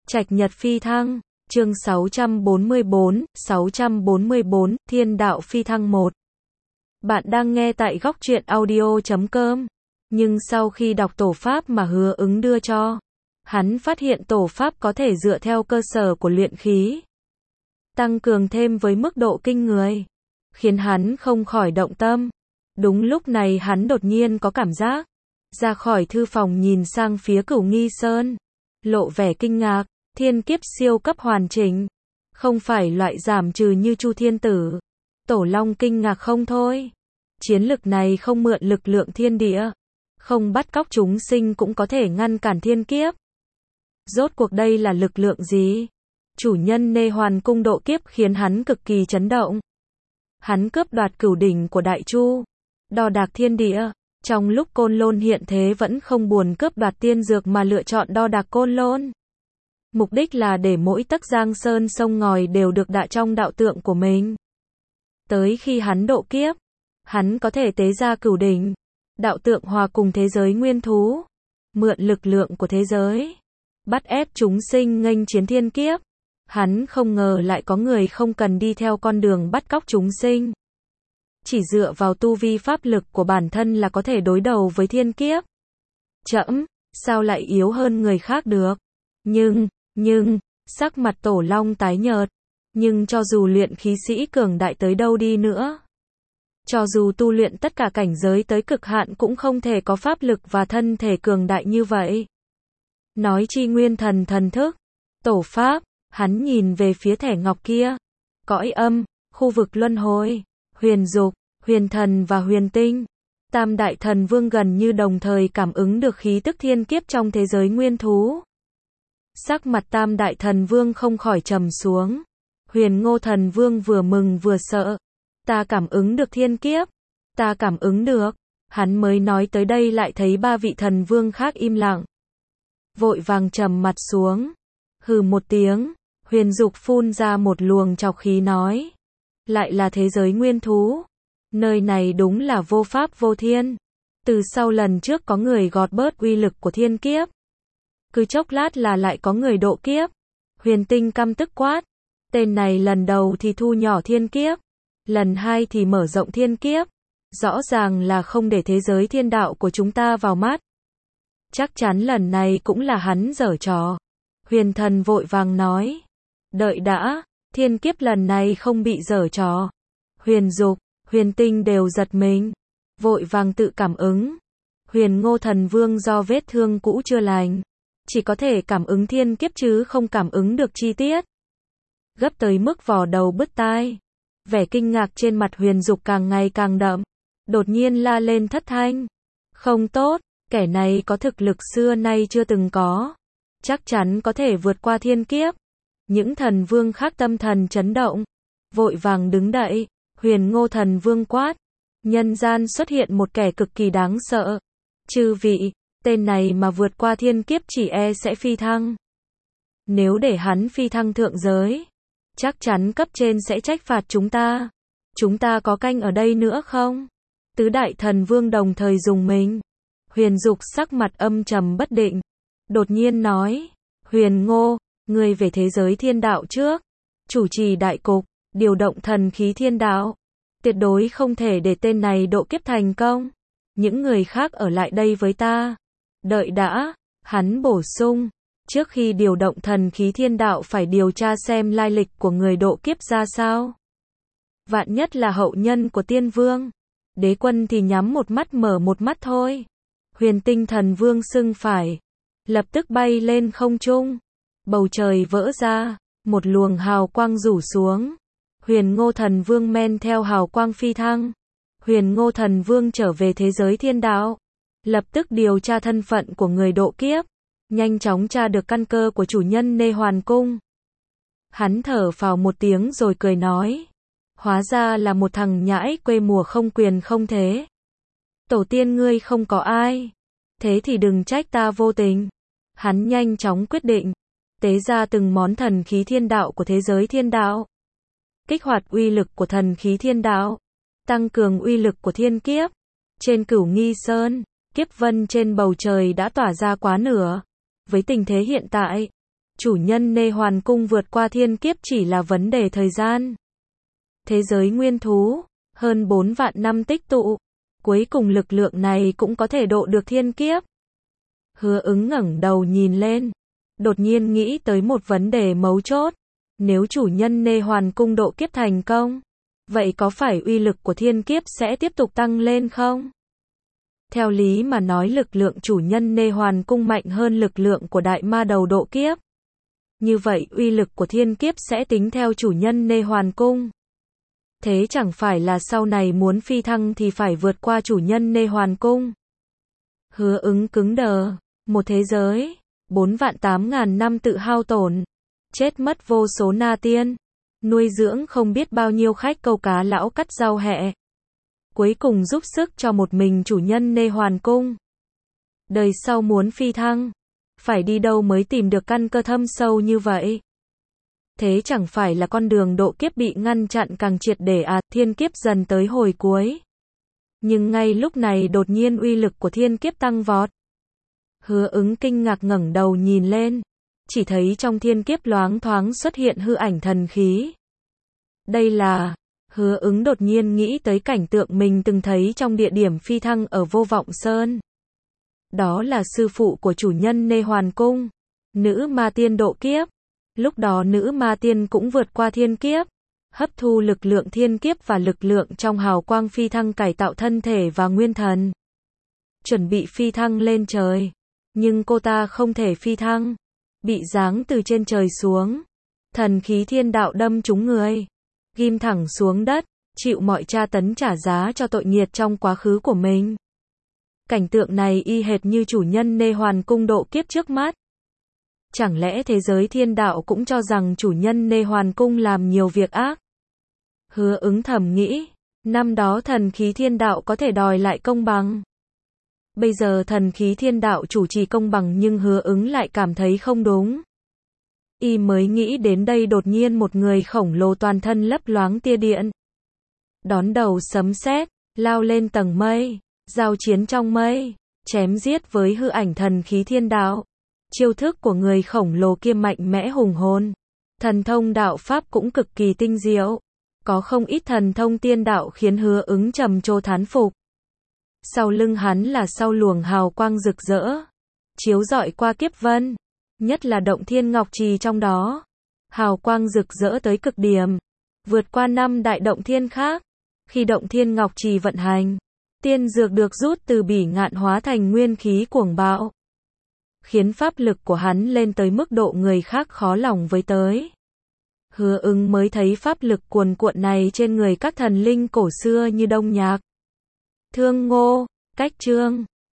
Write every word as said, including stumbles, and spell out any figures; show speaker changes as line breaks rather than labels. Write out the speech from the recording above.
Trạch Nhật Phi Thăng, chương sáu trăm bốn mươi bốn, sáu trăm bốn mươi bốn, Thiên Đạo Phi Thăng một. Bạn đang nghe tại góc truyện audio chấm com. Nhưng sau khi đọc tổ pháp mà Hứa Ứng đưa cho, hắn phát hiện tổ pháp có thể dựa theo cơ sở của luyện khí, tăng cường thêm với mức độ kinh người, khiến hắn không khỏi động tâm. Đúng lúc này hắn đột nhiên có cảm giác, ra khỏi thư phòng nhìn sang phía Cửu Nghi Sơn, lộ vẻ kinh ngạc. Thiên kiếp siêu cấp hoàn chỉnh, không phải loại giảm trừ như Chu Thiên Tử. Tổ Long kinh ngạc không thôi. Chiến lực này không mượn lực lượng thiên địa, không bắt cóc chúng sinh cũng có thể ngăn cản thiên kiếp. Rốt cuộc đây là lực lượng gì? Chủ nhân Nê Hoàn cung độ kiếp khiến hắn cực kỳ chấn động. Hắn cướp đoạt cửu đỉnh của Đại Chu, đo đạc thiên địa. Trong lúc Côn Lôn hiện thế vẫn không buồn cướp đoạt tiên dược mà lựa chọn đo đạc Côn Lôn. Mục đích là để mỗi tấc giang sơn sông ngòi đều được đạ trong đạo tượng của mình. Tới khi hắn độ kiếp, hắn có thể tế ra cửu đỉnh, đạo tượng hòa cùng thế giới nguyên thú, mượn lực lượng của thế giới, bắt ép chúng sinh nghênh chiến thiên kiếp. Hắn không ngờ lại có người không cần đi theo con đường bắt cóc chúng sinh, chỉ dựa vào tu vi pháp lực của bản thân là có thể đối đầu với thiên kiếp. Trẫm, sao lại yếu hơn người khác được? Nhưng, nhưng, sắc mặt Tổ Long tái nhợt. Nhưng cho dù luyện khí sĩ cường đại tới đâu đi nữa, cho dù tu luyện tất cả cảnh giới tới cực hạn cũng không thể có pháp lực và thân thể cường đại như vậy. Nói chi nguyên thần thần thức, tổ pháp, hắn nhìn về phía thẻ ngọc kia. Cõi âm, khu vực luân hồi, huyền dục, huyền thần và huyền tinh. Tam đại thần vương gần như đồng thời cảm ứng được khí tức thiên kiếp trong thế giới nguyên thú. Sắc mặt Tam đại thần vương không khỏi trầm xuống. Huyền Ngô thần vương vừa mừng vừa sợ. Ta cảm ứng được thiên kiếp. Ta cảm ứng được. Hắn mới nói tới đây lại thấy ba vị thần vương khác im lặng. Vội vàng trầm mặt xuống. Hừ một tiếng. Huyền Dục phun ra một luồng trọc khí nói. Lại là thế giới nguyên thú. Nơi này đúng là vô pháp vô thiên. Từ sau lần trước có người gọt bớt uy lực của thiên kiếp, cứ chốc lát là lại có người độ kiếp. Huyền Tinh căm tức quát. Tên này lần đầu thì thu nhỏ thiên kiếp, lần hai thì mở rộng thiên kiếp. Rõ ràng là không để thế giới thiên đạo của chúng ta vào mắt. Chắc chắn lần này cũng là hắn giở trò. Huyền Thần vội vàng nói. Đợi đã, thiên kiếp lần này không bị giở trò. Huyền Dục, Huyền Tinh đều giật mình, vội vàng tự cảm ứng. Huyền Ngô thần vương do vết thương cũ chưa lành, chỉ có thể cảm ứng thiên kiếp chứ không cảm ứng được chi tiết. Gấp tới mức vò đầu bứt tai. Vẻ kinh ngạc trên mặt Huyền Dục càng ngày càng đậm. Đột nhiên la lên thất thanh. Không tốt, kẻ này có thực lực xưa nay chưa từng có. Chắc chắn có thể vượt qua thiên kiếp. Những thần vương khác tâm thần chấn động, vội vàng đứng đậy. Huyền Ngô thần vương quát. Nhân gian xuất hiện một kẻ cực kỳ đáng sợ. Chư vị, tên này mà vượt qua thiên kiếp chỉ e sẽ phi thăng. Nếu để hắn phi thăng thượng giới, chắc chắn cấp trên sẽ trách phạt chúng ta. Chúng ta có canh ở đây nữa không? Tứ đại thần vương đồng thời dùng mình. Huyền Dục sắc mặt âm trầm bất định, đột nhiên nói. Huyền Ngô, ngươi về thế giới thiên đạo trước, chủ trì đại cục, điều động thần khí thiên đạo. Tuyệt đối không thể để tên này độ kiếp thành công. Những người khác ở lại đây với ta. Đợi đã, hắn bổ sung. Trước khi điều động thần khí thiên đạo phải điều tra xem lai lịch của người độ kiếp ra sao. Vạn nhất là hậu nhân của tiên vương. Đế quân thì nhắm một mắt mở một mắt thôi. Huyền Tinh thần vương xưng phải, lập tức bay lên không trung. Bầu trời vỡ ra, một luồng hào quang rủ xuống. Huyền Ngô thần vương men theo hào quang phi thăng. Huyền Ngô thần vương trở về thế giới thiên đạo, lập tức điều tra thân phận của người độ kiếp, nhanh chóng tra được căn cơ của chủ nhân Nê Hoàn cung. Hắn thở phào một tiếng rồi cười nói. Hóa ra là một thằng nhãi quê mùa không quyền không thế. Tổ tiên ngươi không có ai, thế thì đừng trách ta vô tình. Hắn nhanh chóng quyết định, tế ra từng món thần khí thiên đạo của thế giới thiên đạo, kích hoạt uy lực của thần khí thiên đạo, tăng cường uy lực của thiên kiếp. Trên Cửu Nghi Sơn, kiếp vân trên bầu trời đã tỏa ra quá nửa. Với tình thế hiện tại, chủ nhân Nê Hoàn Cung vượt qua thiên kiếp chỉ là vấn đề thời gian. Thế giới nguyên thú, hơn bốn vạn năm tích tụ, cuối cùng lực lượng này cũng có thể độ được thiên kiếp. Hứa Ứng ngẩng đầu nhìn lên, đột nhiên nghĩ tới một vấn đề mấu chốt. Nếu chủ nhân Nê Hoàn Cung độ kiếp thành công, vậy có phải uy lực của thiên kiếp sẽ tiếp tục tăng lên không? Theo lý mà nói lực lượng chủ nhân Nê Hoàn Cung mạnh hơn lực lượng của đại ma đầu độ kiếp. Như vậy uy lực của thiên kiếp sẽ tính theo chủ nhân Nê Hoàn Cung. Thế chẳng phải là sau này muốn phi thăng thì phải vượt qua chủ nhân Nê Hoàn Cung. Hứa Ứng cứng đờ, một thế giới, bốn vạn tám ngàn năm tự hao tổn, chết mất vô số na tiên, nuôi dưỡng không biết bao nhiêu khách câu cá lão cắt rau hẹ. Cuối cùng giúp sức cho một mình chủ nhân Nê Hoàn Cung. Đời sau muốn phi thăng, phải đi đâu mới tìm được căn cơ thâm sâu như vậy? Thế chẳng phải là con đường độ kiếp bị ngăn chặn càng triệt để à, thiên kiếp dần tới hồi cuối. Nhưng ngay lúc này đột nhiên uy lực của thiên kiếp tăng vọt. Hứa Ứng kinh ngạc ngẩng đầu nhìn lên, chỉ thấy trong thiên kiếp loáng thoáng xuất hiện hư ảnh thần khí. Đây là... Hứa Ứng đột nhiên nghĩ tới cảnh tượng mình từng thấy trong địa điểm phi thăng ở Vô Vọng Sơn. Đó là sư phụ của chủ nhân Nê Hoàn Cung, nữ ma tiên độ kiếp. Lúc đó nữ ma tiên cũng vượt qua thiên kiếp, hấp thu lực lượng thiên kiếp và lực lượng trong hào quang phi thăng cải tạo thân thể và nguyên thần. Chuẩn bị phi thăng lên trời, nhưng cô ta không thể phi thăng, bị giáng từ trên trời xuống. Thần khí thiên đạo đâm trúng người, ghim thẳng xuống đất, chịu mọi tra tấn trả giá cho tội nghiệt trong quá khứ của mình. Cảnh tượng này y hệt như chủ nhân Nê Hoàn Cung độ kiếp trước mắt. Chẳng lẽ thế giới thiên đạo cũng cho rằng chủ nhân Nê Hoàn Cung làm nhiều việc ác? Hứa Ứng thầm nghĩ, năm đó thần khí thiên đạo có thể đòi lại công bằng. Bây giờ thần khí thiên đạo chủ trì công bằng nhưng Hứa Ứng lại cảm thấy không đúng. Y mới nghĩ đến đây đột nhiên một người khổng lồ toàn thân lấp loáng tia điện. Đón đầu sấm sét, lao lên tầng mây, giao chiến trong mây, chém giết với hư ảnh thần khí thiên đạo. Chiêu thức của người khổng lồ kia mạnh mẽ hùng hồn. Thần thông đạo pháp cũng cực kỳ tinh diệu. Có không ít thần thông tiên đạo khiến Hứa Ứng trầm trồ thán phục. Sau lưng hắn là sau luồng hào quang rực rỡ, chiếu rọi qua kiếp vân. Nhất là động thiên ngọc trì trong đó. Hào quang rực rỡ tới cực điểm. Vượt qua năm đại động thiên khác. Khi động thiên ngọc trì vận hành, tiên dược được rút từ bỉ ngạn hóa thành nguyên khí cuồng bạo. Khiến pháp lực của hắn lên tới mức độ người khác khó lòng với tới. Hứa Ứng mới thấy pháp lực cuồn cuộn này trên người các thần linh cổ xưa như Đông Nhạc, Thương Ngô, Cách Trương,